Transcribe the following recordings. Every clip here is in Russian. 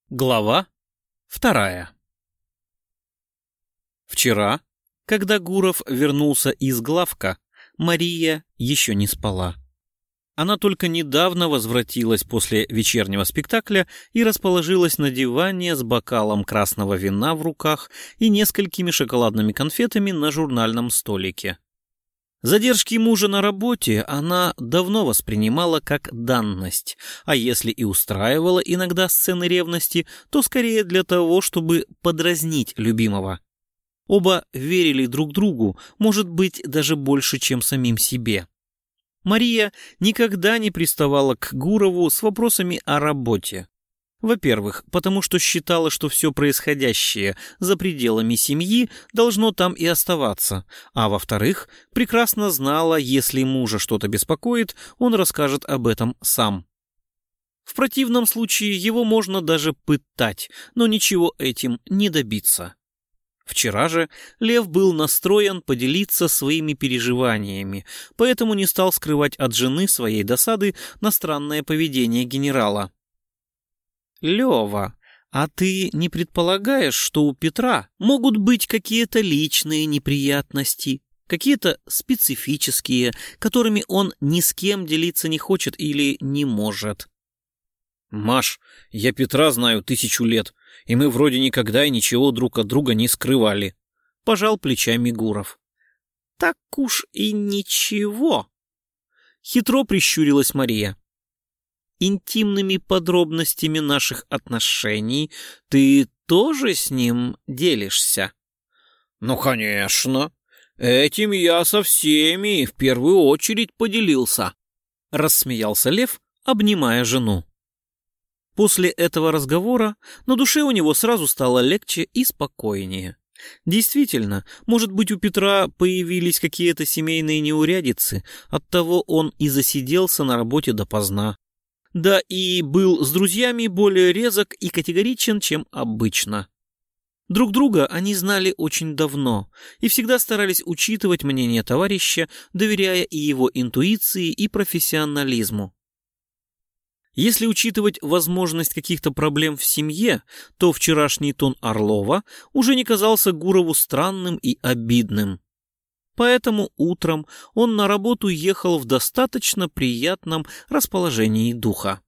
Глава 2. Вчера, когда Гуров вернулся из главка, Мария еще не спала. Она только недавно возвратилась после вечернего спектакля и расположилась на диване с бокалом красного вина в руках и несколькими шоколадными конфетами на журнальном столике. Задержки мужа на работе она давно воспринимала как данность, а если и устраивала иногда сцены ревности, то скорее для того, чтобы подразнить любимого. Оба верили друг другу, может быть, даже больше, чем самим себе. Мария никогда не приставала к Гурову с вопросами о работе. Во-первых, потому что считала, что все происходящее за пределами семьи должно там и оставаться, а во-вторых, прекрасно знала, если мужа что-то беспокоит, он расскажет об этом сам. В противном случае его можно даже пытать, но ничего этим не добиться. Вчера же Лев был настроен поделиться своими переживаниями, поэтому не стал скрывать от жены своей досады на странное поведение генерала. «Лева, а ты не предполагаешь, что у Петра могут быть какие-то личные неприятности, какие-то специфические, которыми он ни с кем делиться не хочет или не может?» «Маш, я Петра знаю 1000 лет, и мы вроде никогда и ничего друг от друга не скрывали», — пожал плечами Гуров. «Так уж и ничего», — хитро прищурилась Мария. «Интимными подробностями наших отношений ты тоже с ним делишься?» «Ну, конечно. Этим я со всеми в первую очередь поделился», — рассмеялся Лев, обнимая жену. После этого разговора на душе у него сразу стало легче и спокойнее. Действительно, может быть, у Петра появились какие-то семейные неурядицы, оттого он и засиделся на работе допоздна. Да и был с друзьями более резок и категоричен, чем обычно. Друг друга они знали очень давно и всегда старались учитывать мнение товарища, доверяя и его интуиции, и профессионализму. Если учитывать возможность каких-то проблем в семье, то вчерашний тон Орлова уже не казался Гурову странным и обидным. Поэтому утром он на работу ехал в достаточно приятном расположении духа.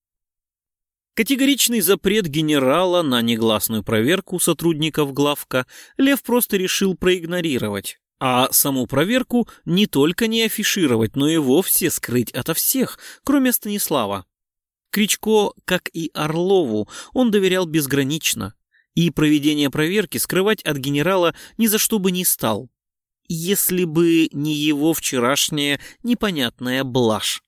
Категоричный запрет генерала на негласную проверку сотрудников главка Лев просто решил проигнорировать, а саму проверку не только не афишировать, но и вовсе скрыть ото всех, кроме Станислава. Кричко, как и Орлову, он доверял безгранично, и проведение проверки скрывать от генерала ни за что бы не стал, если бы не его вчерашняя непонятная блажь.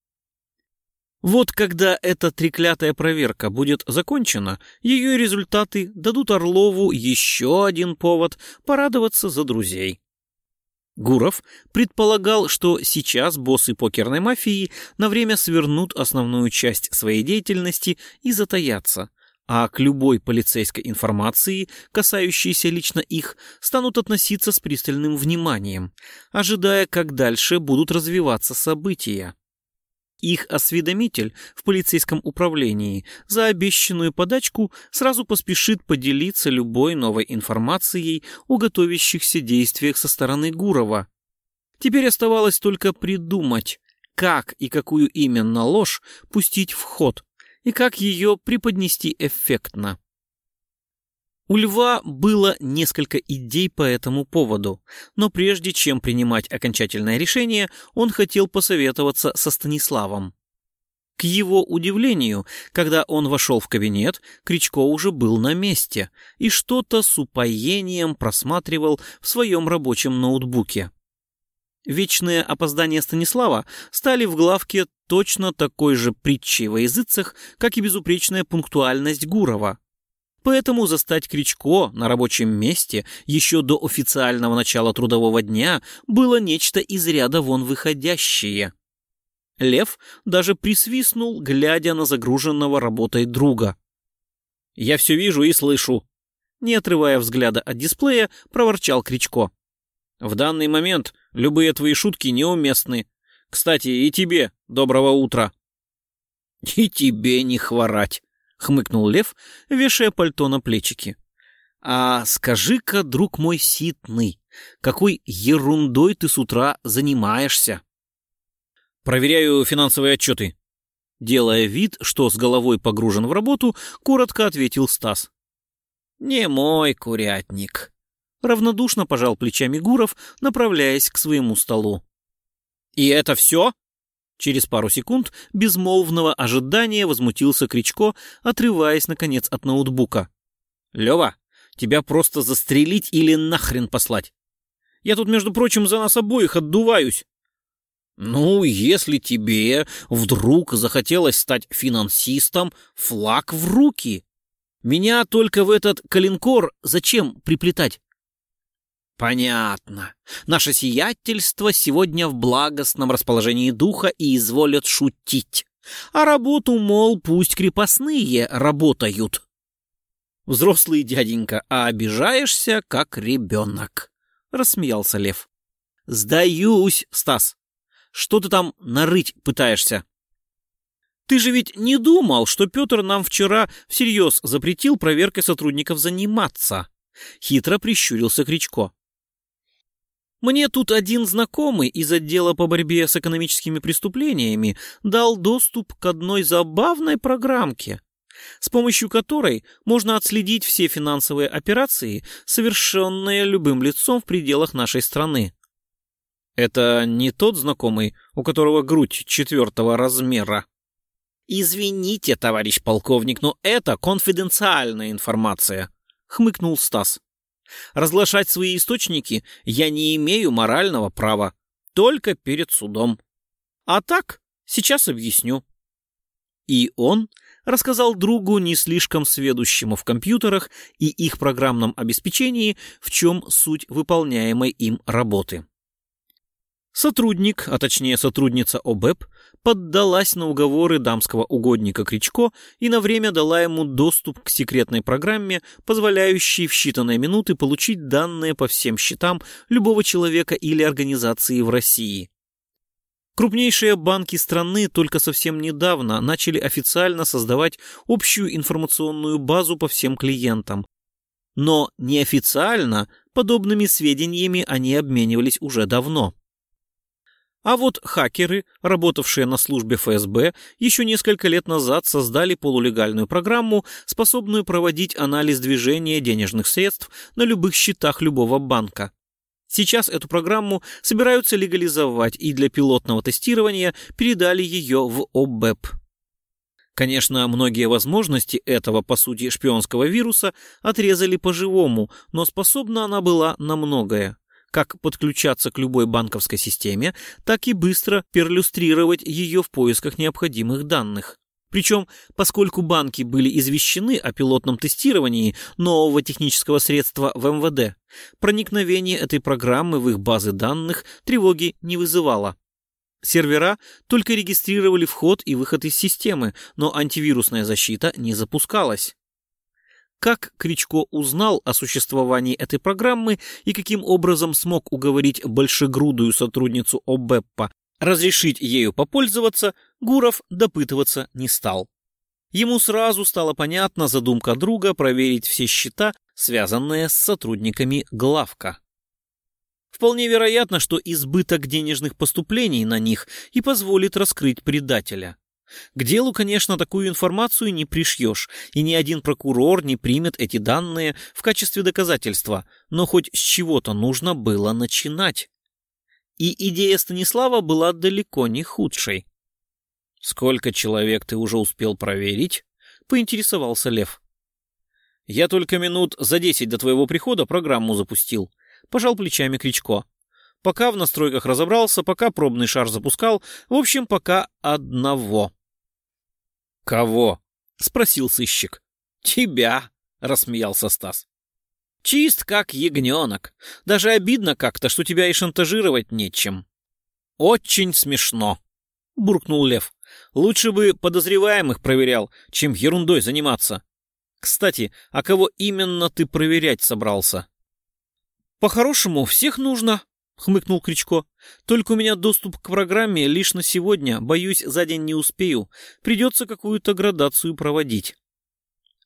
Вот когда эта треклятая проверка будет закончена, ее результаты дадут Орлову еще один повод порадоваться за друзей. Гуров предполагал, что сейчас боссы покерной мафии на время свернут основную часть своей деятельности и затаятся, а к любой полицейской информации, касающейся лично их, станут относиться с пристальным вниманием, ожидая, как дальше будут развиваться события. Их осведомитель в полицейском управлении за обещанную подачку сразу поспешит поделиться любой новой информацией о готовящихся действиях со стороны Гурова. Теперь оставалось только придумать, как и какую именно ложь пустить в ход, и как ее преподнести эффектно. У Льва было несколько идей по этому поводу, но прежде чем принимать окончательное решение, он хотел посоветоваться со Станиславом. К его удивлению, когда он вошел в кабинет, Кричко уже был на месте и что-то с упоением просматривал в своем рабочем ноутбуке. Вечные опоздания Станислава стали в главке точно такой же притчей во языцах, как и безупречная пунктуальность Гурова. Поэтому застать Кричко на рабочем месте еще до официального начала трудового дня было нечто из ряда вон выходящее. Лев даже присвистнул, глядя на загруженного работой друга. «Я все вижу и слышу», — не отрывая взгляда от дисплея, проворчал Кричко. «В данный момент любые твои шутки неуместны. Кстати, и тебе доброго утра». «И тебе не хворать», хмыкнул Лев, вешая пальто на плечики. А скажи-ка, друг мой ситный, какой ерундой ты с утра занимаешься? Проверяю финансовые отчеты. Делая вид, что с головой погружен в работу, коротко ответил Стас. Не мой курятник. Равнодушно пожал плечами Гуров, направляясь к своему столу. И это все? Через пару секунд безмолвного ожидания возмутился Кричко, отрываясь, наконец, от ноутбука. Лева, тебя просто застрелить или нахрен послать? Я тут, между прочим, за нас обоих отдуваюсь. Ну, если тебе вдруг захотелось стать финансистом, флаг в руки. Меня только в этот калинкор зачем приплетать? Понятно. Наше сиятельство сегодня в благостном расположении духа и изволят шутить. А работу, мол, пусть крепостные работают. Взрослый дяденька, а обижаешься, как ребенок. Рассмеялся Лев. Сдаюсь, Стас. Что ты там нарыть пытаешься? Ты же ведь не думал, что Петр нам вчера всерьез запретил проверкой сотрудников заниматься? Хитро прищурился Кричко. Мне тут один знакомый из отдела по борьбе с экономическими преступлениями дал доступ к одной забавной программке, с помощью которой можно отследить все финансовые операции, совершенные любым лицом в пределах нашей страны. Это не тот знакомый, у которого грудь 4-го размера? Извините, товарищ полковник, но это конфиденциальная информация, хмыкнул Стас. Разглашать свои источники я не имею морального права, только перед судом. А так, сейчас объясню. И он рассказал другу, не слишком сведущему в компьютерах и их программном обеспечении, в чем суть выполняемой им работы. Сотрудник, а точнее сотрудница ОБЭП, поддалась на уговоры дамского угодника Кричко и на время дала ему доступ к секретной программе, позволяющей в считанные минуты получить данные по всем счетам любого человека или организации в России. Крупнейшие банки страны только совсем недавно начали официально создавать общую информационную базу по всем клиентам. Но неофициально подобными сведениями они обменивались уже давно. А вот хакеры, работавшие на службе ФСБ, еще несколько лет назад создали полулегальную программу, способную проводить анализ движения денежных средств на любых счетах любого банка. Сейчас эту программу собираются легализовать и для пилотного тестирования передали ее в ОБЭП. Конечно, многие возможности этого, по сути, шпионского вируса отрезали по-живому, но способна она была на многое. Как подключаться к любой банковской системе, так и быстро перлюстрировать ее в поисках необходимых данных. Причем, поскольку банки были извещены о пилотном тестировании нового технического средства в МВД, проникновение этой программы в их базы данных тревоги не вызывало. Сервера только регистрировали вход и выход из системы, но антивирусная защита не запускалась. Как Кричко узнал о существовании этой программы и каким образом смог уговорить большегрудую сотрудницу ОБЭПа разрешить ею попользоваться, Гуров допытываться не стал. Ему сразу стала понятна задумка друга проверить все счета, связанные с сотрудниками главка. Вполне вероятно, что избыток денежных поступлений на них и позволит раскрыть предателя. К делу, конечно, такую информацию не пришьешь, и ни один прокурор не примет эти данные в качестве доказательства, но хоть с чего-то нужно было начинать. И идея Станислава была далеко не худшей. «Сколько человек ты уже успел проверить?» — поинтересовался Лев. «Я только минут за 10 до твоего прихода программу запустил», — пожал плечами Кричко. «Пока в настройках разобрался, пока пробный шар запускал, в общем, пока одного». «Кого?» — спросил сыщик. «Тебя», — рассмеялся Стас. «Чист как ягненок. Даже обидно как-то, что тебя и шантажировать нечем». «Очень смешно», — буркнул Лев. «Лучше бы подозреваемых проверял, чем ерундой заниматься. Кстати, а кого именно ты проверять собрался?» «По-хорошему, всех нужно», — хмыкнул Кричко. «Только у меня доступ к программе лишь на сегодня. Боюсь, за день не успею. Придется какую-то градацию проводить».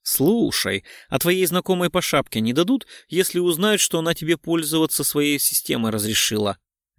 Слушай, а твоей знакомой по шапке не дадут, если узнают, что она тебе пользоваться своей системой разрешила?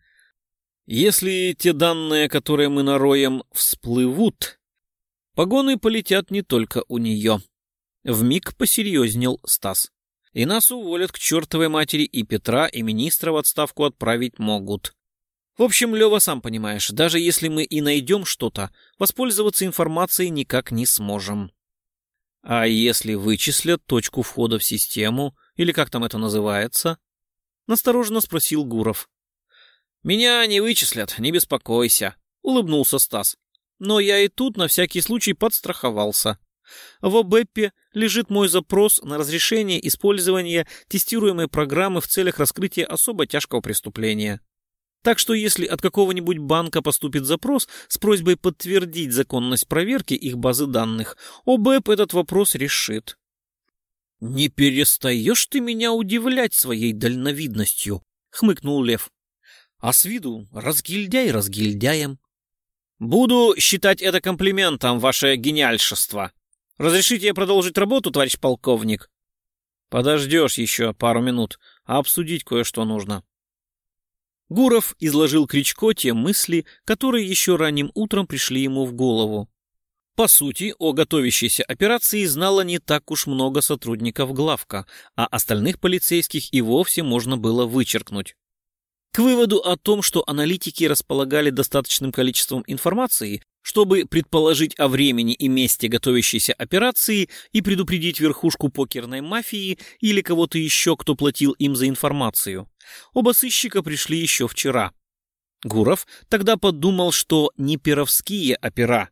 Если те данные, которые мы нароем, всплывут, погоны полетят не только у нее. Вмиг посерьезнел Стас. И нас уволят к чертовой матери, и Петра, и министра в отставку отправить могут. В общем, Лева, сам понимаешь, даже если мы и найдем что-то, воспользоваться информацией никак не сможем. А если вычислят точку входа в систему, или как там это называется? Настороженно спросил Гуров. Меня не вычислят, не беспокойся, улыбнулся Стас. Но я и тут на всякий случай подстраховался. В ОБЭПе лежит мой запрос на разрешение использования тестируемой программы в целях раскрытия особо тяжкого преступления. Так что если от какого-нибудь банка поступит запрос с просьбой подтвердить законность проверки их базы данных, ОБЭП этот вопрос решит. «Не перестаешь ты меня удивлять своей дальновидностью», — хмыкнул Лев. «А с виду разгильдяй разгильдяем». «Буду считать это комплиментом, ваше гениальшество. Разрешите продолжить работу, товарищ полковник?» «Подождешь еще пару минут, а обсудить кое-что нужно». Гуров изложил Кричко те мысли, которые еще ранним утром пришли ему в голову. По сути, о готовящейся операции знало не так уж много сотрудников главка, а остальных полицейских и вовсе можно было вычеркнуть. К выводу о том, что аналитики располагали достаточным количеством информации, чтобы предположить о времени и месте готовящейся операции и предупредить верхушку покерной мафии или кого-то еще, кто платил им за информацию, оба сыщика пришли еще вчера. Гуров тогда подумал, что не перовские опера,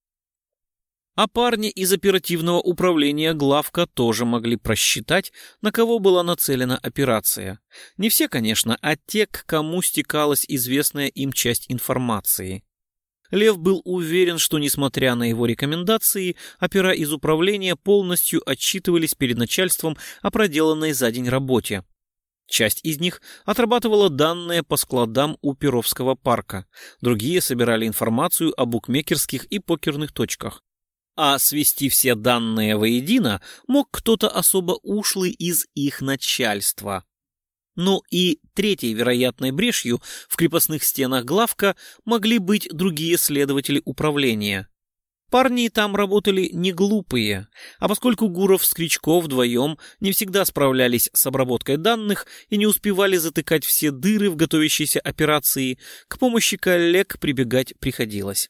а парни из оперативного управления главка тоже могли просчитать, на кого была нацелена операция. Не все, конечно, а те, к кому стекалась известная им часть информации. Лев был уверен, что, несмотря на его рекомендации, опера из управления полностью отчитывались перед начальством о проделанной за день работе. Часть из них отрабатывала данные по складам у Перовского парка, другие собирали информацию о букмекерских и покерных точках. А свести все данные воедино мог кто-то особо ушлый из их начальства. Ну и третьей вероятной брешью в крепостных стенах главка могли быть другие следователи управления. Парни там работали не глупые, а поскольку Гуров с Кричко вдвоем не всегда справлялись с обработкой данных и не успевали затыкать все дыры в готовящейся операции, к помощи коллег прибегать приходилось.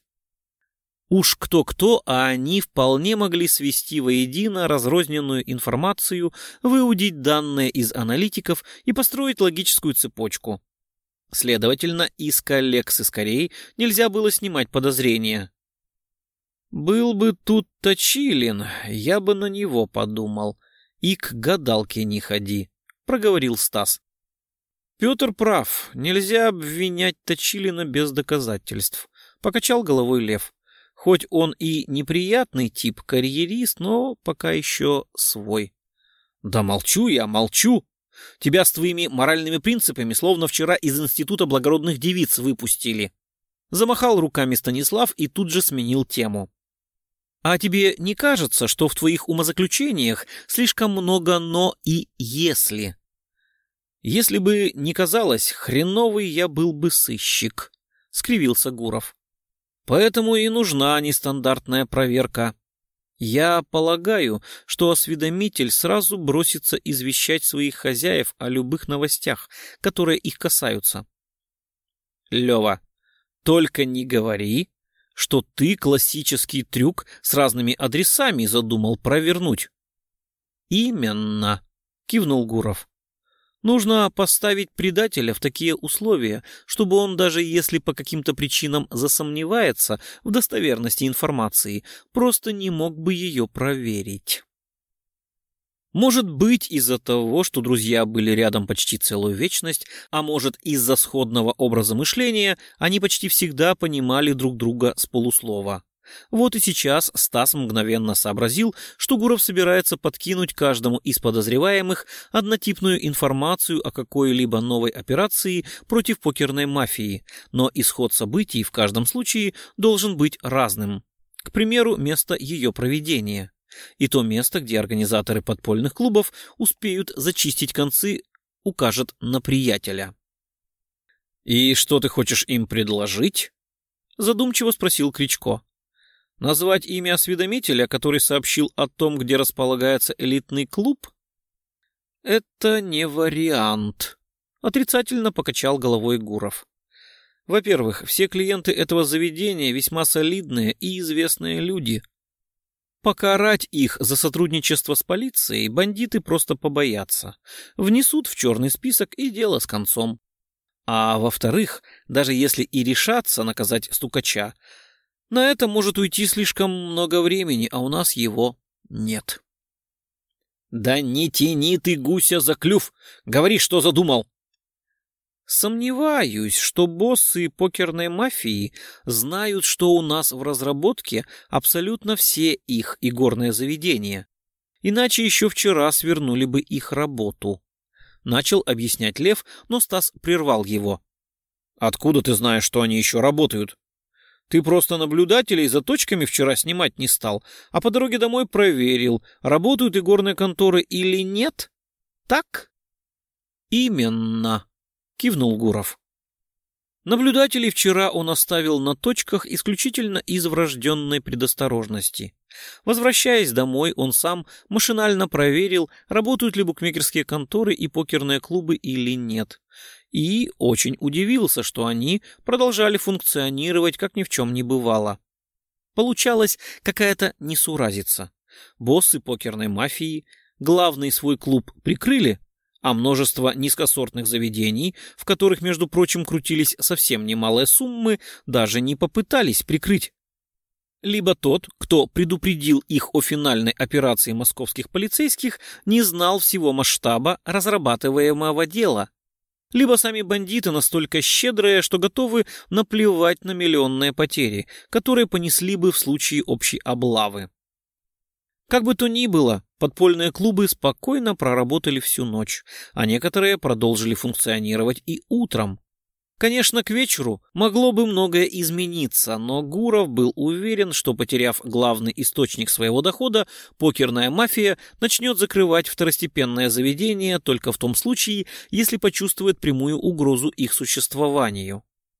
Уж кто-кто, а они вполне могли свести воедино разрозненную информацию, выудить данные из аналитиков и построить логическую цепочку. Следовательно, и с коллег с Искорей нельзя было снимать подозрения. «Был бы тут Точилин, я бы на него подумал. И к гадалке не ходи», — проговорил Стас. «Петр прав, нельзя обвинять Точилина без доказательств», — покачал головой Лев. Хоть он и неприятный тип карьерист, но пока еще свой. Да молчу я, молчу. Тебя с твоими моральными принципами словно вчера из Института благородных девиц выпустили. Замахал руками Станислав и тут же сменил тему. А тебе не кажется, что в твоих умозаключениях слишком много «но» и «если»? Если бы не казалось, хреновый я был бы сыщик, — скривился Гуров. Поэтому и нужна нестандартная проверка. Я полагаю, что осведомитель сразу бросится извещать своих хозяев о любых новостях, которые их касаются. Лева, только не говори, что ты классический трюк с разными адресами задумал провернуть. Именно, кивнул Гуров. Нужно поставить предателя в такие условия, чтобы он, даже если по каким-то причинам засомневается в достоверности информации, просто не мог бы ее проверить. Может быть, из-за того, что друзья были рядом почти целую вечность, а может, из-за сходного образа мышления, они почти всегда понимали друг друга с полуслова. Вот и сейчас Стас мгновенно сообразил, что Гуров собирается подкинуть каждому из подозреваемых однотипную информацию о какой-либо новой операции против покерной мафии, но исход событий в каждом случае должен быть разным. К примеру, место ее проведения. И то место, где организаторы подпольных клубов успеют зачистить концы, укажет на приятеля. «И что ты хочешь им предложить?» — задумчиво спросил Кричко. «Назвать имя осведомителя, который сообщил о том, где располагается элитный клуб?» «Это не вариант», — отрицательно покачал головой Гуров. «Во-первых, все клиенты этого заведения весьма солидные и известные люди. Покарать их за сотрудничество с полицией бандиты просто побоятся, внесут в черный список и дело с концом. А во-вторых, даже если и решатся наказать стукача, на это может уйти слишком много времени, а у нас его нет». «Да не тяни ты гуся за клюв! Говори, что задумал!» «Сомневаюсь, что боссы покерной мафии знают, что у нас в разработке абсолютно все их игорные заведения. Иначе еще вчера свернули бы их работу». Начал объяснять Лев, но Стас прервал его. «Откуда ты знаешь, что они еще работают? Ты просто наблюдателей за точками вчера снимать не стал, а по дороге домой проверил, работают игорные конторы или нет? Так?» «Именно», — кивнул Гуров. Наблюдателей вчера он оставил на точках исключительно из врожденной предосторожности. Возвращаясь домой, он сам машинально проверил, работают ли букмекерские конторы и покерные клубы или нет. И очень удивился, что они продолжали функционировать, как ни в чем не бывало. Получалась какая-то несуразица. Боссы покерной мафии главный свой клуб прикрыли, а множество низкосортных заведений, в которых, между прочим, крутились совсем немалые суммы, даже не попытались прикрыть. Либо тот, кто предупредил их о финальной операции московских полицейских, не знал всего масштаба разрабатываемого дела, либо сами бандиты настолько щедрые, что готовы наплевать на миллионные потери, которые понесли бы в случае общей облавы. Как бы то ни было, подпольные клубы спокойно проработали всю ночь, а некоторые продолжили функционировать и утром. Конечно, к вечеру могло бы многое измениться, но Гуров был уверен, что, потеряв главный источник своего дохода, покерная мафия начнет закрывать второстепенное заведение только в том случае, если почувствует прямую угрозу их существованию.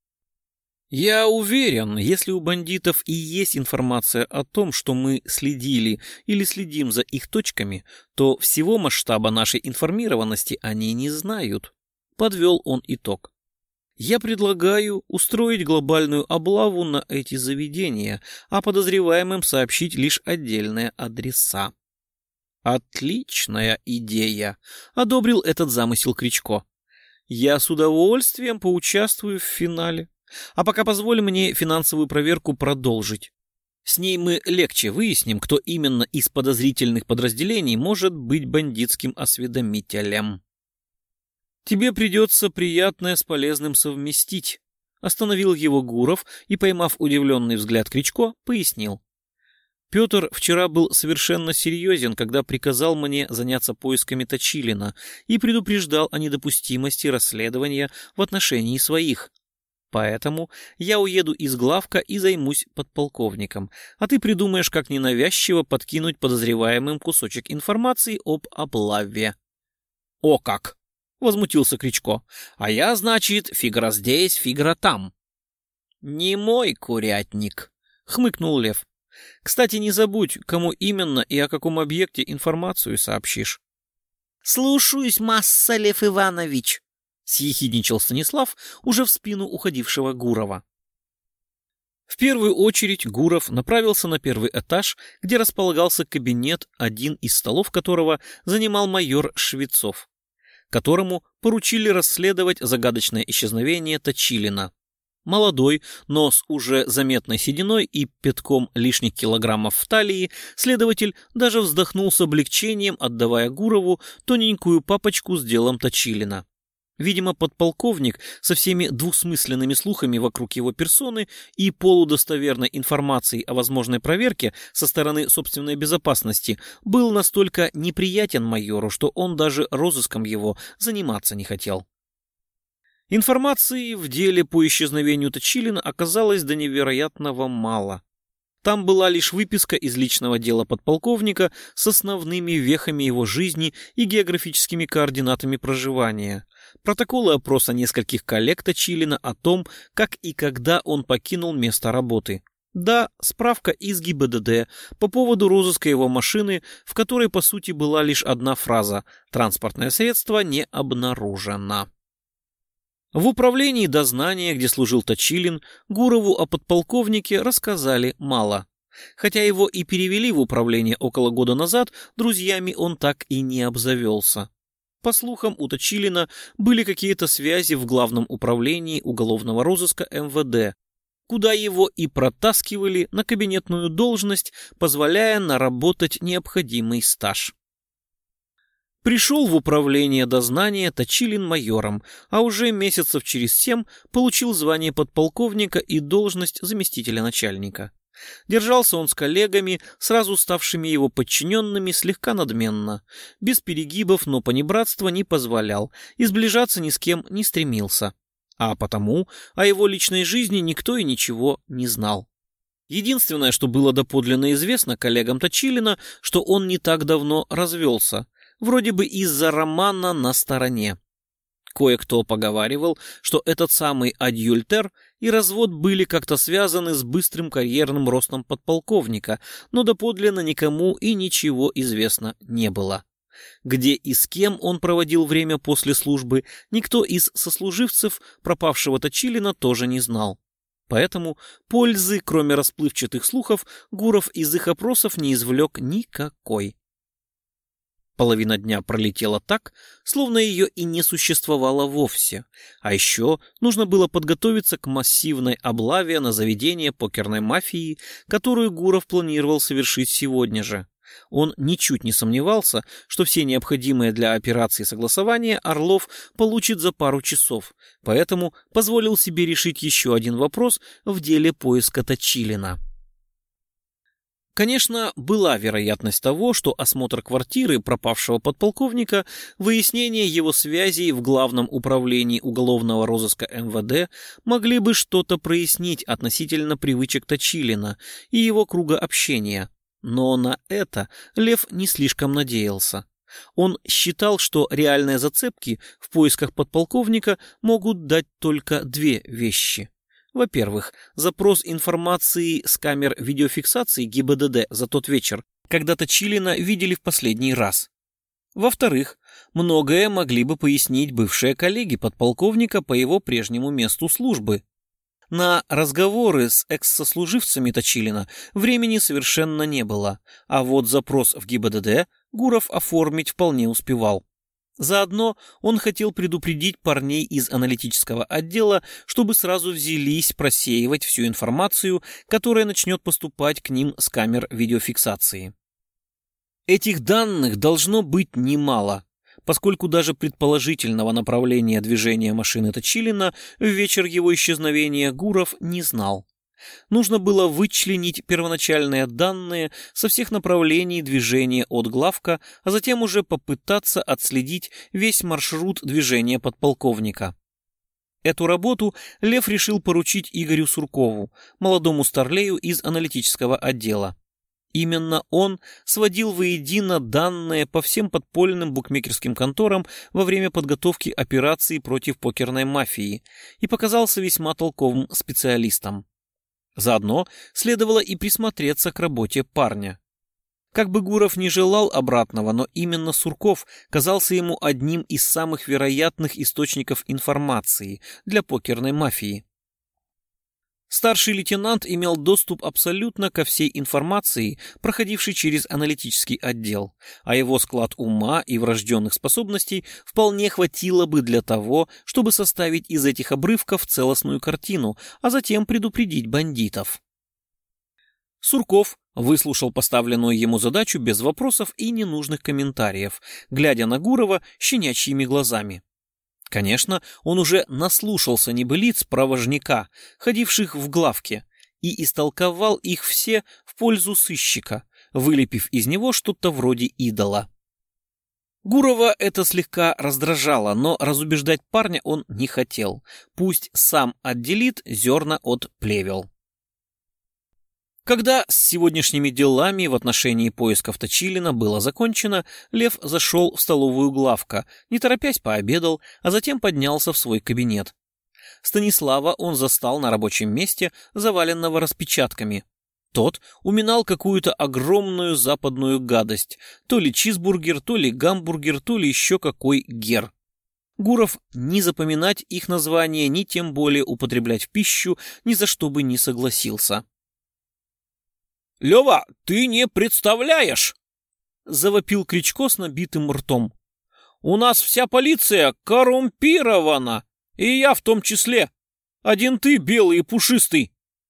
«Я уверен, если у бандитов и есть информация о том, что мы следили или следим за их точками, то всего масштаба нашей информированности они не знают», — подвел он итог. «Я предлагаю устроить глобальную облаву на эти заведения, а подозреваемым сообщить лишь отдельные адреса». «Отличная идея», — одобрил этот замысел Кричко. «Я с удовольствием поучаствую в финале. А пока позволь мне финансовую проверку продолжить. С ней мы легче выясним, кто именно из подозрительных подразделений может быть бандитским осведомителем». «Тебе придется приятное с полезным совместить», — остановил его Гуров и, поймав удивленный взгляд Кричко, пояснил. «Петр вчера был совершенно серьезен, когда приказал мне заняться поисками Точилина и предупреждал о недопустимости расследования в отношении своих. Поэтому я уеду из главка и займусь подполковником, а ты придумаешь, как ненавязчиво подкинуть подозреваемым кусочек информации об облаве». «О как!» — возмутился Кричко. «А я, значит, фигра здесь, фигра там». «Не мой курятник», — хмыкнул Лев. «Кстати, не забудь, кому именно и о каком объекте информацию сообщишь». «Слушаюсь, масса Лев Иванович», — съехидничал Станислав, уже в спину уходившего Гурова. В первую очередь Гуров направился на первый этаж, где располагался кабинет, один из столов которого занимал майор Швецов, которому поручили расследовать загадочное исчезновение Точилина. Молодой, но с уже заметной сединой и пятком лишних килограммов в талии, следователь даже вздохнул с облегчением, отдавая Гурову тоненькую папочку с делом Точилина. Видимо, подполковник со всеми двусмысленными слухами вокруг его персоны и полудостоверной информацией о возможной проверке со стороны собственной безопасности был настолько неприятен майору, что он даже розыском его заниматься не хотел. Информации в деле по исчезновению Точилина оказалось до невероятного мало. Там была лишь выписка из личного дела подполковника с основными вехами его жизни и географическими координатами проживания. Протоколы опроса нескольких коллег Точилина о том, как и когда он покинул место работы. Да, справка из ГИБДД по поводу розыска его машины, в которой, по сути, была лишь одна фраза «Транспортное средство не обнаружено». В управлении дознания, где служил Точилин, Гурову о подполковнике рассказали мало. Хотя его и перевели в управление около года назад, друзьями он так и не обзавелся. По слухам, у Точилина были какие-то связи в Главном управлении уголовного розыска МВД, куда его и протаскивали на кабинетную должность, позволяя наработать необходимый стаж. Пришел в управление дознания Точилин майором, а уже месяцев через 7 получил звание подполковника и должность заместителя начальника. Держался он с коллегами, сразу ставшими его подчиненными, слегка надменно. Без перегибов, но понебратства не позволял, и сближаться ни с кем не стремился. А потому о его личной жизни никто и ничего не знал. Единственное, что было доподлинно известно коллегам Точилина, что он не так давно развелся, вроде бы из-за романа «На стороне». Кое-кто поговаривал, что этот самый адюльтер и развод были как-то связаны с быстрым карьерным ростом подполковника, но доподлинно никому и ничего известно не было. Где и с кем он проводил время после службы, никто из сослуживцев пропавшего Точилина тоже не знал. Поэтому пользы, кроме расплывчатых слухов, Гуров из их опросов не извлек никакой. Половина дня пролетела так, словно ее и не существовало вовсе. А еще нужно было подготовиться к массивной облаве на заведение покерной мафии, которую Гуров планировал совершить сегодня же. Он ничуть не сомневался, что все необходимые для операции согласования Орлов получит за пару часов, поэтому позволил себе решить еще один вопрос в деле поиска Точилина. Конечно, была вероятность того, что осмотр квартиры пропавшего подполковника, выяснение его связей в Главном управлении уголовного розыска МВД могли бы что-то прояснить относительно привычек Точилина и его круга общения. Но на это Лев не слишком надеялся. Он считал, что реальные зацепки в поисках подполковника могут дать только две вещи. Во-первых, запрос информации с камер видеофиксации ГИБДД за тот вечер, когда Точилина видели в последний раз. Во-вторых, многое могли бы пояснить бывшие коллеги подполковника по его прежнему месту службы. На разговоры с экс-сослуживцами Точилина времени совершенно не было, а вот запрос в ГИБДД Гуров оформить вполне успевал. Заодно он хотел предупредить парней из аналитического отдела, чтобы сразу взялись просеивать всю информацию, которая начнет поступать к ним с камер видеофиксации. Этих данных должно быть немало, поскольку даже предположительного направления движения машины Точилина в вечер его исчезновения Гуров не знал. Нужно было вычленить первоначальные данные со всех направлений движения от главка, а затем уже попытаться отследить весь маршрут движения подполковника. Эту работу Лев решил поручить Игорю Суркову, молодому старлею из аналитического отдела. Именно он сводил воедино данные по всем подпольным букмекерским конторам во время подготовки операции против покерной мафии и показался весьма толковым специалистом. Заодно следовало и присмотреться к работе парня. Как бы Гуров не желал обратного, но именно Сурков казался ему одним из самых вероятных источников информации для покерной мафии. Старший лейтенант имел доступ абсолютно ко всей информации, проходившей через аналитический отдел, а его склад ума и врожденных способностей вполне хватило бы для того, чтобы составить из этих обрывков целостную картину, а затем предупредить бандитов. Сурков выслушал поставленную ему задачу без вопросов и ненужных комментариев, глядя на Гурова щенячьими глазами. Конечно, он уже наслушался небылиц про вожняка, ходивших в главке, и истолковал их все в пользу сыщика, вылепив из него что-то вроде идола. Гурова это слегка раздражало, но разубеждать парня он не хотел. Пусть сам отделит зерна от плевел. Когда с сегодняшними делами в отношении поисков Точилина было закончено, Лев зашел в столовую главка, не торопясь пообедал, а затем поднялся в свой кабинет. Станислава он застал на рабочем месте, заваленного распечатками. Тот уминал какую-то огромную западную гадость, то ли чизбургер, то ли гамбургер, то ли еще какой гер. Гуров ни запоминать их название, ни тем более употреблять в пищу ни за что бы не согласился. «Лева, ты не представляешь!» — завопил Кричко с набитым ртом. «У нас вся полиция коррумпирована, и я в том числе. Один ты белый и пушистый».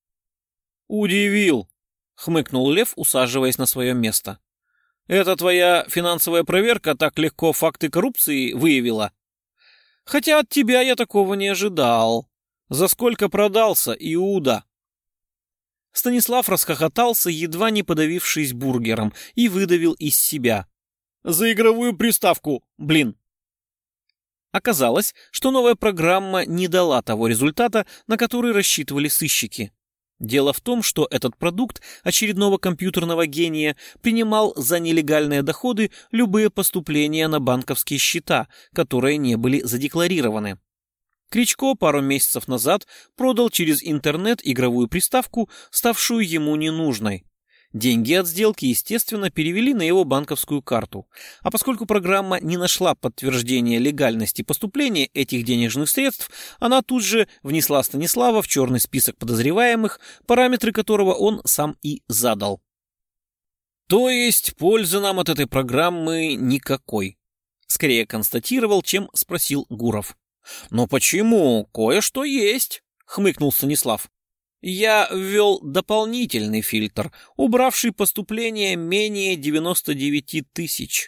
«Удивил», — хмыкнул Лев, усаживаясь на свое место. «Это твоя финансовая проверка так легко факты коррупции выявила? Хотя от тебя я такого не ожидал. За сколько продался, Иуда?» Станислав расхохотался, едва не подавившись бургером, и выдавил из себя: «За игровую приставку, блин!» Оказалось, что новая программа не дала того результата, на который рассчитывали сыщики. Дело в том, что этот продукт очередного компьютерного гения принимал за нелегальные доходы любые поступления на банковские счета, которые не были задекларированы. Кричко пару месяцев назад продал через интернет игровую приставку, ставшую ему ненужной. Деньги от сделки, естественно, перевели на его банковскую карту. А поскольку программа не нашла подтверждения легальности поступления этих денежных средств, она тут же внесла Станислава в черный список подозреваемых, параметры которого он сам и задал. «То есть пользы нам от этой программы никакой?» Скорее констатировал, чем спросил Гуров. «Но почему? Кое-что есть», — хмыкнул Станислав. «Я ввел дополнительный фильтр, убравший поступление менее 99 тысяч».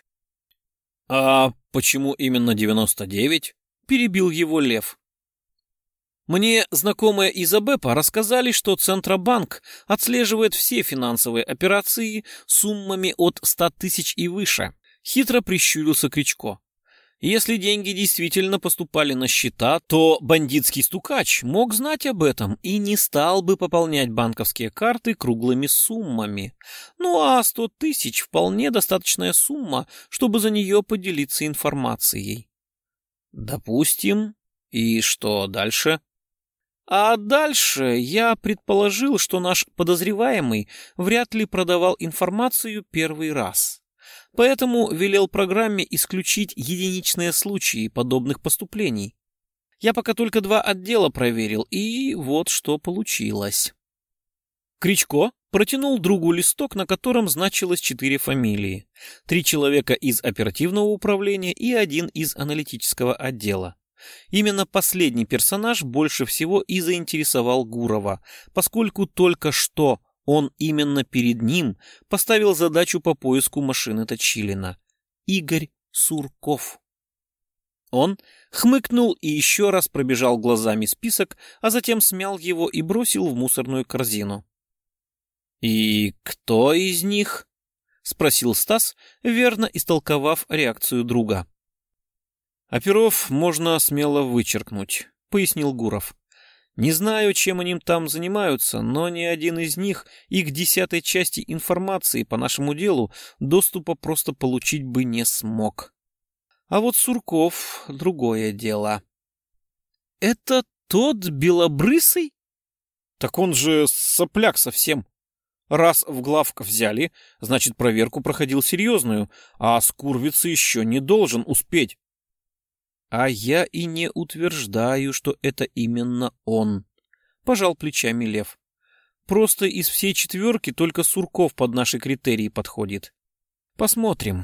«А почему именно 99?» — перебил его Лев. «Мне знакомые из АБЭПа рассказали, что Центробанк отслеживает все финансовые операции суммами от 100 тысяч и выше», — хитро прищурился Кричко. «Если деньги действительно поступали на счета, то бандитский стукач мог знать об этом и не стал бы пополнять банковские карты круглыми суммами. Ну а 100 тысяч вполне достаточная сумма, чтобы за нее поделиться информацией». «Допустим. И что дальше?» А дальше я предположил, что наш подозреваемый вряд ли продавал информацию первый раз. Поэтому велел программе исключить единичные случаи подобных поступлений. Я пока только 2 отдела проверил, и вот что получилось. Кричко протянул другу листок, на котором значилось 4 фамилии. 3 человека из оперативного управления и 1 из аналитического отдела. Именно последний персонаж больше всего и заинтересовал Гурова, поскольку только что он именно перед ним поставил задачу по поиску машины Точилина. Игорь Сурков. Он хмыкнул и еще раз пробежал глазами список, а затем смял его и бросил в мусорную корзину. «И кто из них?» — спросил Стас, верно истолковав реакцию друга. «Оперов можно смело вычеркнуть», — пояснил Гуров. «Не знаю, чем они там занимаются, но ни один из них и к 10-й части информации по нашему делу доступа просто получить бы не смог. А вот Сурков — другое дело». «Это тот белобрысый?» «Так он же сопляк совсем. Раз в главка взяли, значит, проверку проходил серьезную, а скурвиться еще не должен успеть». «А я и не утверждаю, что это именно он», — пожал плечами Лев. «Просто из всей 4 только Сурков под наши критерии подходит. Посмотрим.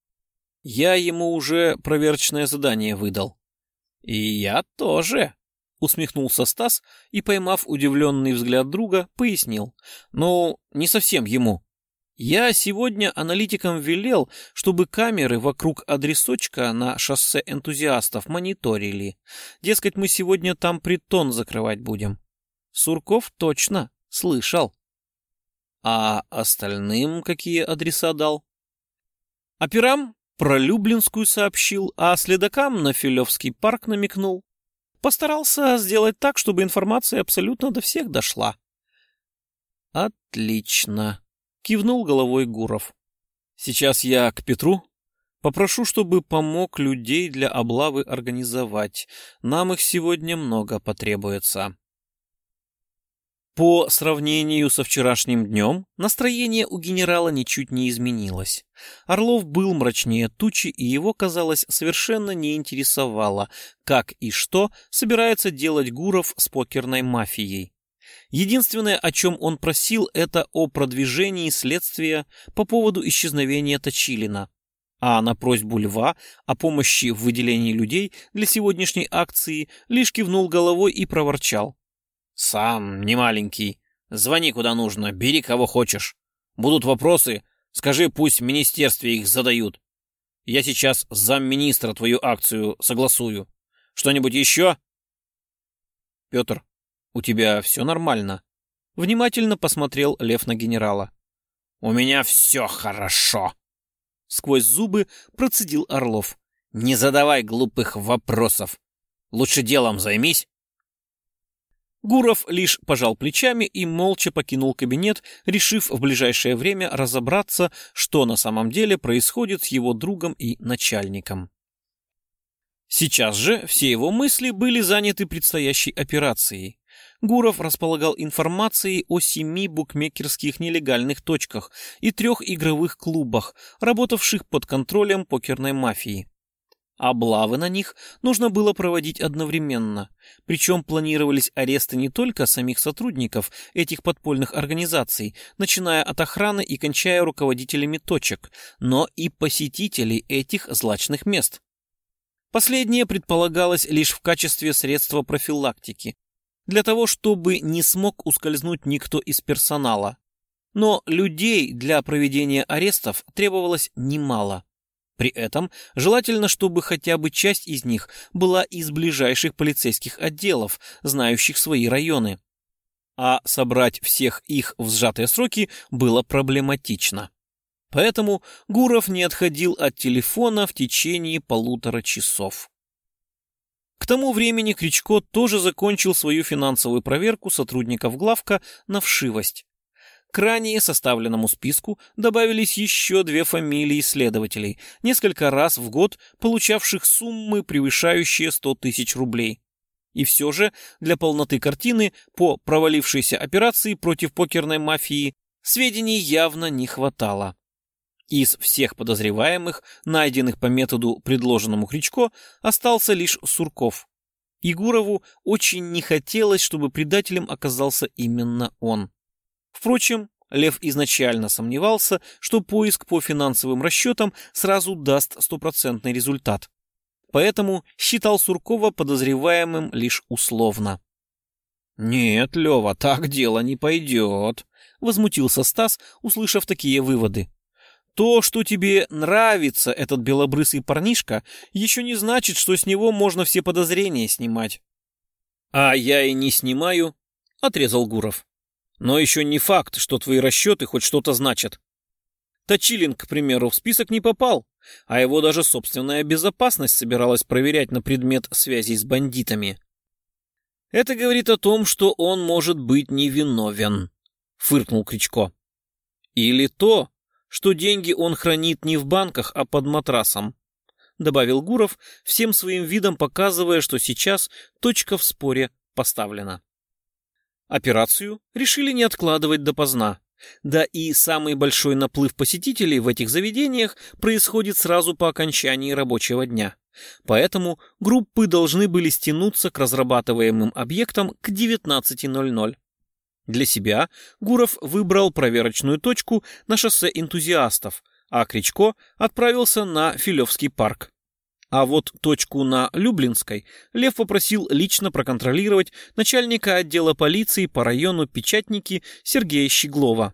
Я ему уже проверочное задание выдал». «И я тоже», — усмехнулся Стас и, поймав удивленный взгляд друга, пояснил. «Ну, не совсем ему. Я сегодня аналитикам велел, чтобы камеры вокруг адресочка на шоссе энтузиастов мониторили. Дескать, мы сегодня там притон закрывать будем». Сурков точно слышал. «А остальным какие адреса дал?» «Операм про Люблинскую сообщил, а следакам на Филевский парк намекнул. Постарался сделать так, чтобы информация абсолютно до всех дошла». Отлично, кивнул головой Гуров. Сейчас я к Петру попрошу, чтобы помог людей для облавы организовать. Нам их сегодня много потребуется. По сравнению со вчерашним днем, настроение у генерала ничуть не изменилось. Орлов был мрачнее тучи, и его, казалось, совершенно не интересовало, как и что собирается делать Гуров с покерной мафией. Единственное, о чем он просил, это о продвижении следствия по поводу исчезновения Точилина. А на просьбу Льва о помощи в выделении людей для сегодняшней акции лишь кивнул головой и проворчал. «Сам не маленький. Звони куда нужно, бери кого хочешь. Будут вопросы, скажи, пусть в министерстве их задают. Я сейчас с замминистра твою акцию согласую. Что-нибудь еще?» «Петр, у тебя все нормально?» Внимательно посмотрел Лев на генерала. «У меня все хорошо!» Сквозь зубы процедил Орлов. «Не задавай глупых вопросов. Лучше делом займись». Гуров лишь пожал плечами и молча покинул кабинет, решив в ближайшее время разобраться, что на самом деле происходит с его другом и начальником. Сейчас же все его мысли были заняты предстоящей операцией. Гуров располагал информацией о 7 букмекерских нелегальных точках и 3 игровых клубах, работавших под контролем покерной мафии. Облавы на них нужно было проводить одновременно, причем планировались аресты не только самих сотрудников этих подпольных организаций, начиная от охраны и кончая руководителями точек, но и посетителей этих злачных мест. Последнее предполагалось лишь в качестве средства профилактики, для того, чтобы не смог ускользнуть никто из персонала. Но людей для проведения арестов требовалось немало. При этом желательно, чтобы хотя бы часть из них была из ближайших полицейских отделов, знающих свои районы. А собрать всех их в сжатые сроки было проблематично. Поэтому Гуров не отходил от телефона в течение 1,5 часов. К тому времени Кричко тоже закончил свою финансовую проверку сотрудников главка на вшивость. К ранее составленному списку добавились еще 2 фамилии следователей, несколько раз в год получавших суммы, превышающие 100 тысяч рублей. И все же для полноты картины по провалившейся операции против покерной мафии сведений явно не хватало. Из всех подозреваемых, найденных по методу, предложенному Кричко, остался лишь Сурков. И Гурову очень не хотелось, чтобы предателем оказался именно он. Впрочем, Лев изначально сомневался, что поиск по финансовым расчетам сразу даст стопроцентный результат. Поэтому считал Суркова подозреваемым лишь условно. «Нет, Лева, так дело не пойдет», — возмутился Стас, услышав такие выводы. «То, что тебе нравится этот белобрысый парнишка, еще не значит, что с него можно все подозрения снимать». «А я и не снимаю», — отрезал Гуров. «Но еще не факт, что твои расчеты хоть что-то значат. Точилин, к примеру, в список не попал, а его даже собственная безопасность собиралась проверять на предмет связей с бандитами. Это говорит о том, что он может быть невиновен», — фыркнул Кричко. «Или то, что деньги он хранит не в банках, а под матрасом», — добавил Гуров, всем своим видом показывая, что сейчас точка в споре поставлена. Операцию решили не откладывать допоздна. Да и самый большой наплыв посетителей в этих заведениях происходит сразу по окончании рабочего дня. Поэтому группы должны были стянуться к разрабатываемым объектам к 19:00. Для себя Гуров выбрал проверочную точку на шоссе Энтузиастов, а Кричко отправился на Филевский парк. А вот точку на Люблинской Лев попросил лично проконтролировать начальника отдела полиции по району Печатники Сергея Щеглова.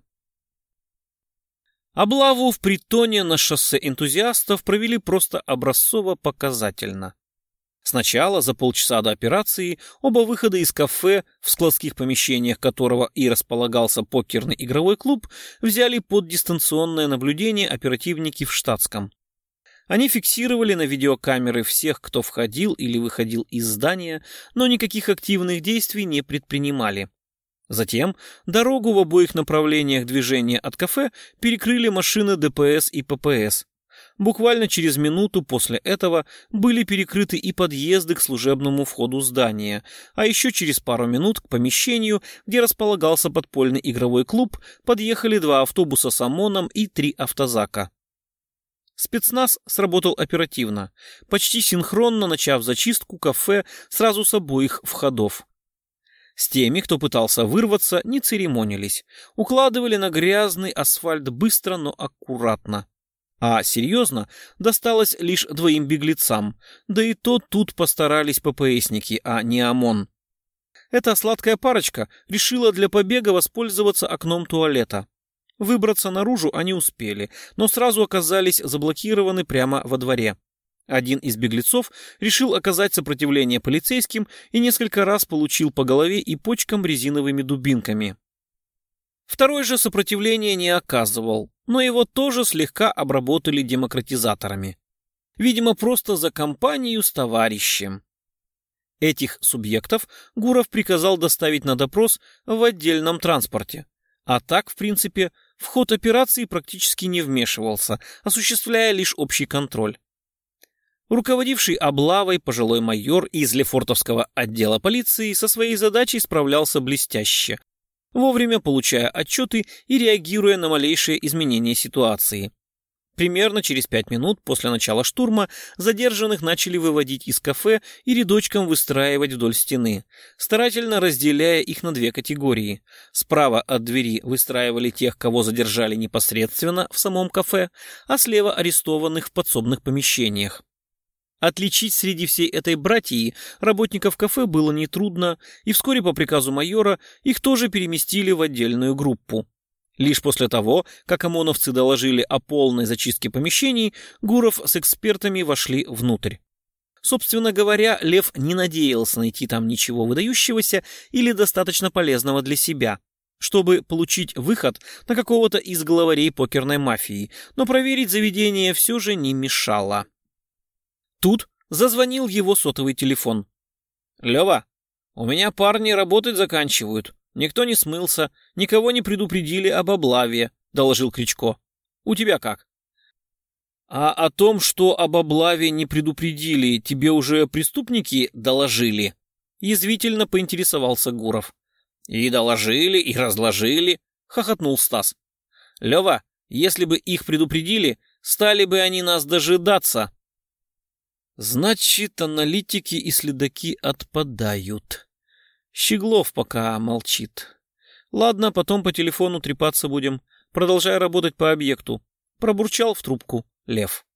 Облаву в притоне на шоссе Энтузиастов провели просто образцово-показательно. Сначала, за полчаса до операции, оба выхода из кафе, в складских помещениях которого и располагался покерный игровой клуб, взяли под дистанционное наблюдение оперативники в штатском. Они фиксировали на видеокамеры всех, кто входил или выходил из здания, но никаких активных действий не предпринимали. Затем дорогу в обоих направлениях движения от кафе перекрыли машины ДПС и ППС. Буквально через минуту после этого были перекрыты и подъезды к служебному входу здания, а еще через пару минут к помещению, где располагался подпольный игровой клуб, подъехали 2 автобуса с ОМОНом и 3 автозака. Спецназ сработал оперативно, почти синхронно начав зачистку кафе сразу с обоих входов. С теми, кто пытался вырваться, не церемонились, укладывали на грязный асфальт быстро, но аккуратно. А серьезно досталось лишь 2 беглецам, да и то тут постарались ППСники, а не ОМОН. Эта сладкая парочка решила для побега воспользоваться окном туалета. Выбраться наружу они успели, но сразу оказались заблокированы прямо во дворе. Один из беглецов решил оказать сопротивление полицейским и несколько раз получил по голове и почкам резиновыми дубинками. Второй же сопротивления не оказывал, но его тоже слегка обработали демократизаторами. Видимо, просто за компанию с товарищем. Этих субъектов Гуров приказал доставить на допрос в отдельном транспорте. А так, в принципе, в ход операции практически не вмешивался, осуществляя лишь общий контроль. Руководивший облавой пожилой майор из Лефортовского отдела полиции со своей задачей справлялся блестяще, вовремя получая отчеты и реагируя на малейшие изменения ситуации. Примерно через 5 минут после начала штурма задержанных начали выводить из кафе и рядочком выстраивать вдоль стены, старательно разделяя их на 2 категории. Справа от двери выстраивали тех, кого задержали непосредственно в самом кафе, а слева арестованных в подсобных помещениях. Отличить среди всей этой братьи работников кафе было нетрудно, и вскоре по приказу майора их тоже переместили в отдельную группу. Лишь после того, как ОМОНовцы доложили о полной зачистке помещений, Гуров с экспертами вошли внутрь. Собственно говоря, Лев не надеялся найти там ничего выдающегося или достаточно полезного для себя, чтобы получить выход на какого-то из главарей покерной мафии, но проверить заведение все же не мешало. Тут зазвонил его сотовый телефон. «Лева, у меня парни работать заканчивают. Никто не смылся, никого не предупредили об облаве», — доложил Кричко. «У тебя как?» «А о том, что об облаве не предупредили, тебе уже преступники доложили?» — язвительно поинтересовался Гуров. «И доложили, и разложили», — хохотнул Стас. «Лева, если бы их предупредили, стали бы они нас дожидаться». «Значит, аналитики и следаки отпадают. Щеглов пока молчит. Ладно, потом по телефону трепаться будем. Продолжай работать по объекту», — пробурчал в трубку Лев.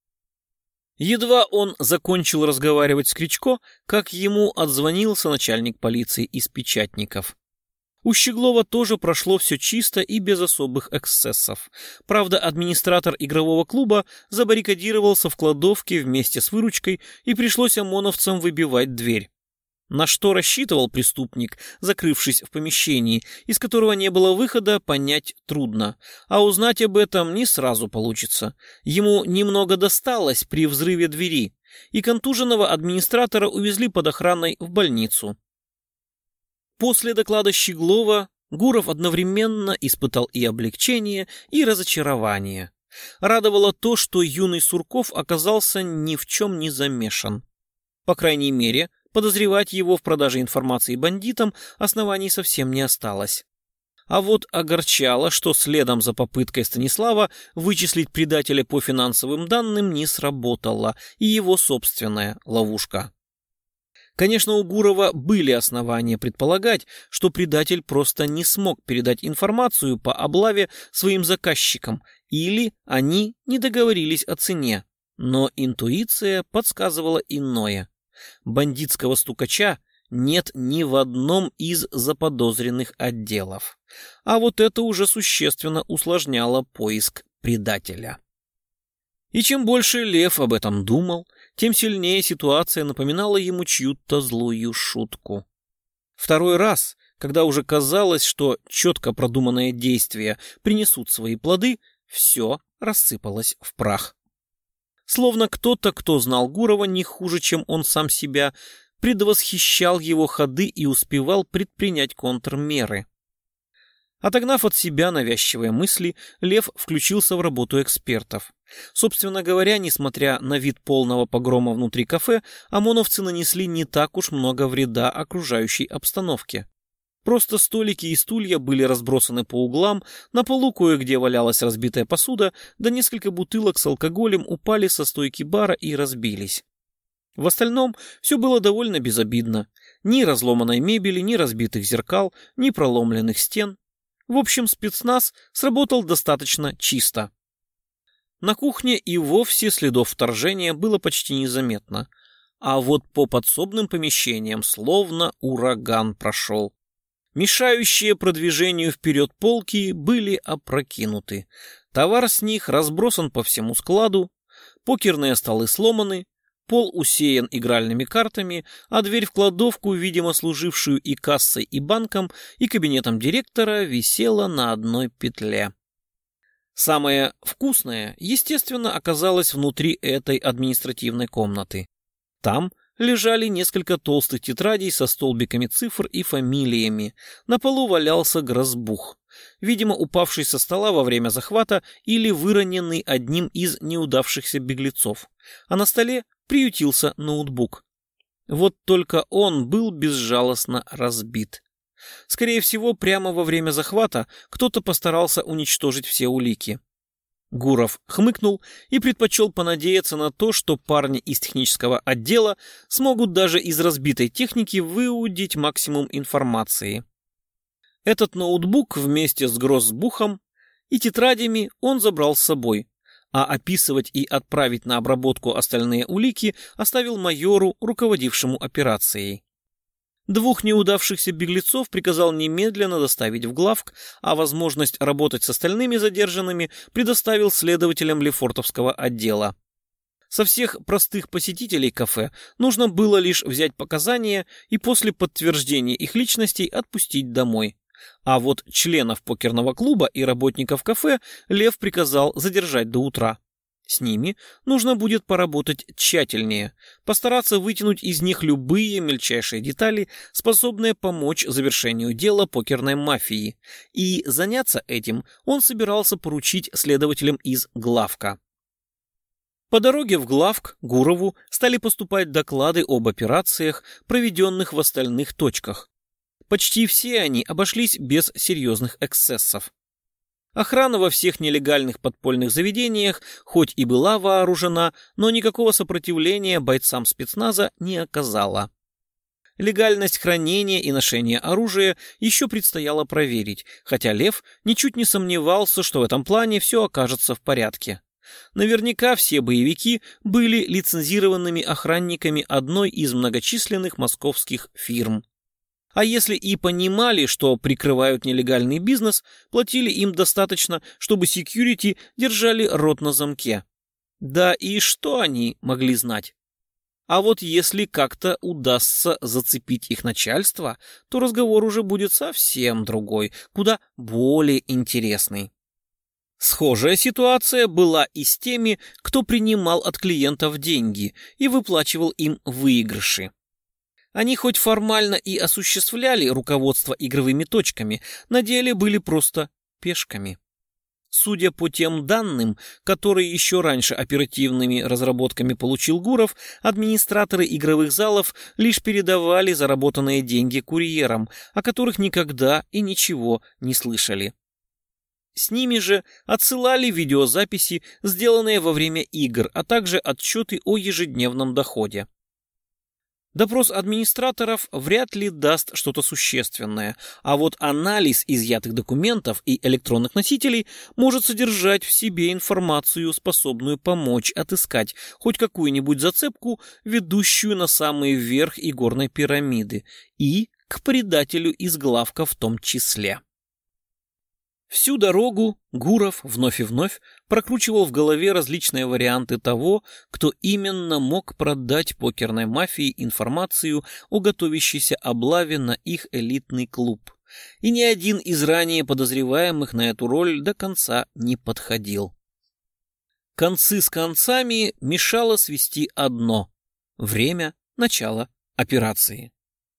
Едва он закончил разговаривать с Кричко, как ему отзвонился начальник полиции из Печатников. У Щеглова тоже прошло все чисто и без особых эксцессов. Правда, администратор игрового клуба забаррикадировался в кладовке вместе с выручкой, и пришлось ОМОНовцам выбивать дверь. На что рассчитывал преступник, закрывшись в помещении, из которого не было выхода, понять трудно. А узнать об этом не сразу получится. Ему немного досталось при взрыве двери, и контуженного администратора увезли под охраной в больницу. После доклада Щеглова Гуров одновременно испытал и облегчение, и разочарование. Радовало то, что юный Сурков оказался ни в чем не замешан. По крайней мере, подозревать его в продаже информации бандитам оснований совсем не осталось. А вот огорчало, что следом за попыткой Станислава вычислить предателя по финансовым данным не сработала и его собственная ловушка. Конечно, у Гурова были основания предполагать, что предатель просто не смог передать информацию по облаве своим заказчикам, или они не договорились о цене, но интуиция подсказывала иное. Бандитского стукача нет ни в одном из заподозренных отделов, а вот это уже существенно усложняло поиск предателя. И чем больше Лев об этом думал, тем сильнее ситуация напоминала ему чью-то злую шутку. Второй раз, когда уже казалось, что четко продуманные действия принесут свои плоды, все рассыпалось в прах. Словно кто-то, кто знал Гурова не хуже, чем он сам себя, предвосхищал его ходы и успевал предпринять контрмеры. Отогнав от себя навязчивые мысли, Лев включился в работу экспертов. Собственно говоря, несмотря на вид полного погрома внутри кафе, ОМОНовцы нанесли не так уж много вреда окружающей обстановке. Просто столики и стулья были разбросаны по углам, на полу кое-где валялась разбитая посуда, да несколько бутылок с алкоголем упали со стойки бара и разбились. В остальном все было довольно безобидно. Ни разломанной мебели, ни разбитых зеркал, ни проломленных стен. В общем, спецназ сработал достаточно чисто. На кухне и вовсе следов вторжения было почти незаметно. А вот по подсобным помещениям словно ураган прошел. Мешающие продвижению вперед полки были опрокинуты. Товар с них разбросан по всему складу, покерные столы сломаны, пол усеян игральными картами, а дверь в кладовку, видимо, служившую и кассой, и банком, и кабинетом директора, висела на одной петле. Самое вкусное, естественно, оказалось внутри этой административной комнаты. Там лежали несколько толстых тетрадей со столбиками цифр и фамилиями. На полу валялся грозбух, видимо, упавший со стола во время захвата или выроненный одним из неудавшихся беглецов. А на столе приютился ноутбук. Вот только он был безжалостно разбит. Скорее всего, прямо во время захвата кто-то постарался уничтожить все улики. Гуров хмыкнул и предпочел понадеяться на то, что парни из технического отдела смогут даже из разбитой техники выудить максимум информации. Этот ноутбук вместе с грозбухом и тетрадями он забрал с собой, а описывать и отправить на обработку остальные улики оставил майору, руководившему операцией. Двух неудавшихся беглецов приказал немедленно доставить в главк, а возможность работать с остальными задержанными предоставил следователям Лефортовского отдела. Со всех простых посетителей кафе нужно было лишь взять показания и после подтверждения их личностей отпустить домой. А вот членов покерного клуба и работников кафе Лев приказал задержать до утра. С ними нужно будет поработать тщательнее, постараться вытянуть из них любые мельчайшие детали, способные помочь завершению дела покерной мафии. И заняться этим он собирался поручить следователям из главка. По дороге в главк Гурову стали поступать доклады об операциях, проведенных в остальных точках. Почти все они обошлись без серьезных эксцессов. Охрана во всех нелегальных подпольных заведениях хоть и была вооружена, но никакого сопротивления бойцам спецназа не оказала. Легальность хранения и ношения оружия еще предстояло проверить, хотя Лев ничуть не сомневался, что в этом плане все окажется в порядке. Наверняка все боевики были лицензированными охранниками одной из многочисленных московских фирм. А если и понимали, что прикрывают нелегальный бизнес, платили им достаточно, чтобы секьюрити держали рот на замке. Да и что они могли знать? А вот если как-то удастся зацепить их начальство, то разговор уже будет совсем другой, куда более интересный. Схожая ситуация была и с теми, кто принимал от клиентов деньги и выплачивал им выигрыши. Они хоть формально и осуществляли руководство игровыми точками, на деле были просто пешками. Судя по тем данным, которые еще раньше оперативными разработками получил Гуров, администраторы игровых залов лишь передавали заработанные деньги курьерам, о которых никогда и ничего не слышали. С ними же отсылали видеозаписи, сделанные во время игр, а также отчеты о ежедневном доходе. Допрос администраторов вряд ли даст что-то существенное, а вот анализ изъятых документов и электронных носителей может содержать в себе информацию, способную помочь отыскать хоть какую-нибудь зацепку, ведущую на самый верх игорной пирамиды, и к предателю из главка в том числе. Всю дорогу Гуров вновь и вновь прокручивал в голове различные варианты того, кто именно мог продать покерной мафии информацию о готовящейся облаве на их элитный клуб. И ни один из ранее подозреваемых на эту роль до конца не подходил. Концы с концами мешало свести одно — время начала операции.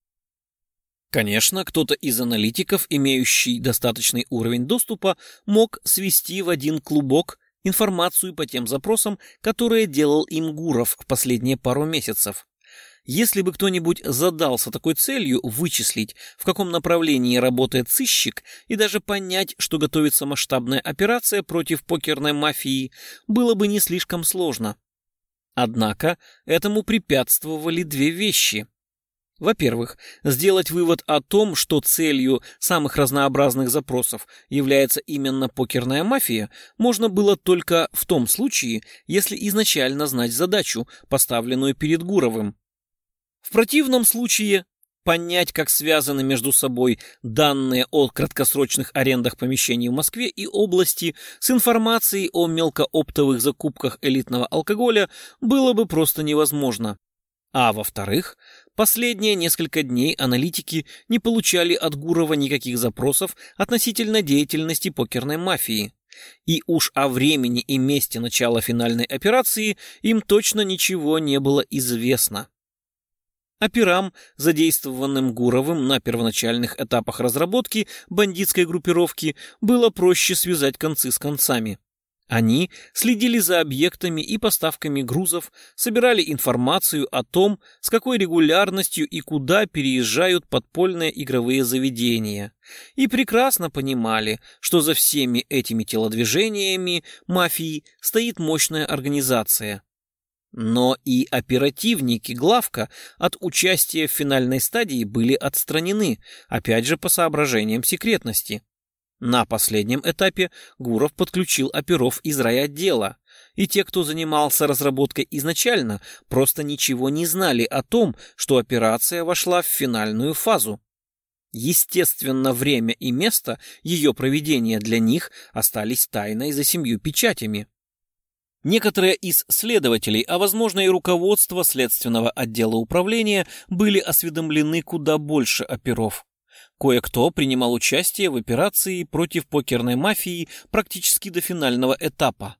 Конечно, кто-то из аналитиков, имеющий достаточный уровень доступа, мог свести в один клубок информацию по тем запросам, которые делал им Гуров в последние пару месяцев. Если бы кто-нибудь задался такой целью вычислить, в каком направлении работает сыщик, и даже понять, что готовится масштабная операция против покерной мафии, было бы не слишком сложно. Однако этому препятствовали две вещи. Во-первых, сделать вывод о том, что целью самых разнообразных запросов является именно покерная мафия, можно было только в том случае, если изначально знать задачу, поставленную перед Гуровым. В противном случае понять, как связаны между собой данные о краткосрочных арендах помещений в Москве и области с информацией о мелкооптовых закупках элитного алкоголя, было бы просто невозможно. А во-вторых, последние несколько дней аналитики не получали от Гурова никаких запросов относительно деятельности покерной мафии. И уж о времени и месте начала финальной операции им точно ничего не было известно. Операм, задействованным Гуровым на первоначальных этапах разработки бандитской группировки, было проще связать концы с концами. Они следили за объектами и поставками грузов, собирали информацию о том, с какой регулярностью и куда переезжают подпольные игровые заведения, и прекрасно понимали, что за всеми этими телодвижениями мафии стоит мощная организация. Но и оперативники главка от участия в финальной стадии были отстранены, опять же по соображениям секретности. На последнем этапе Гуров подключил оперов из райотдела, и те, кто занимался разработкой изначально, просто ничего не знали о том, что операция вошла в финальную фазу. Естественно, время и место ее проведения для них остались тайной за 7 печатями. Некоторые из следователей, а возможно и руководство следственного отдела управления, были осведомлены куда больше оперов. Кое-кто принимал участие в операции против покерной мафии практически до финального этапа.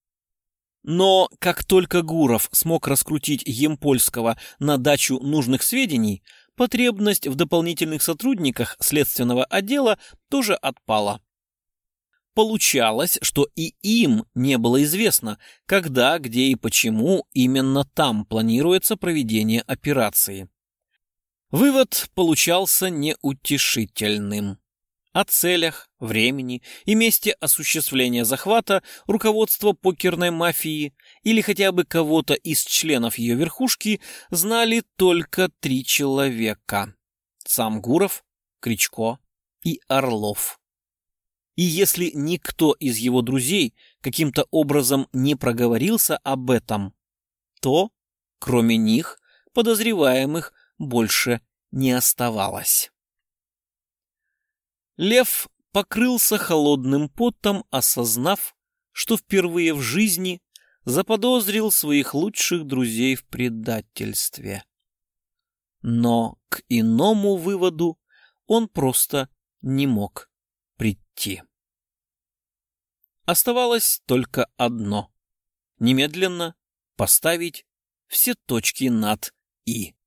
Но как только Гуров смог раскрутить Емпольского на дачу нужных сведений, потребность в дополнительных сотрудниках следственного отдела тоже отпала. Получалось, что и им не было известно, когда, где и почему именно там планируется проведение операции. Вывод получался неутешительным. О целях, времени и месте осуществления захвата руководство покерной мафии или хотя бы кого-то из членов ее верхушки знали только 3 человека: сам Гуров, Кричко и Орлов. И если никто из его друзей каким-то образом не проговорился об этом, то, кроме них, подозреваемых больше не оставалось. Лев покрылся холодным потом, осознав, что впервые в жизни заподозрил своих лучших друзей в предательстве. Но к иному выводу он просто не мог прийти. Оставалось только одно — немедленно поставить все точки над «и».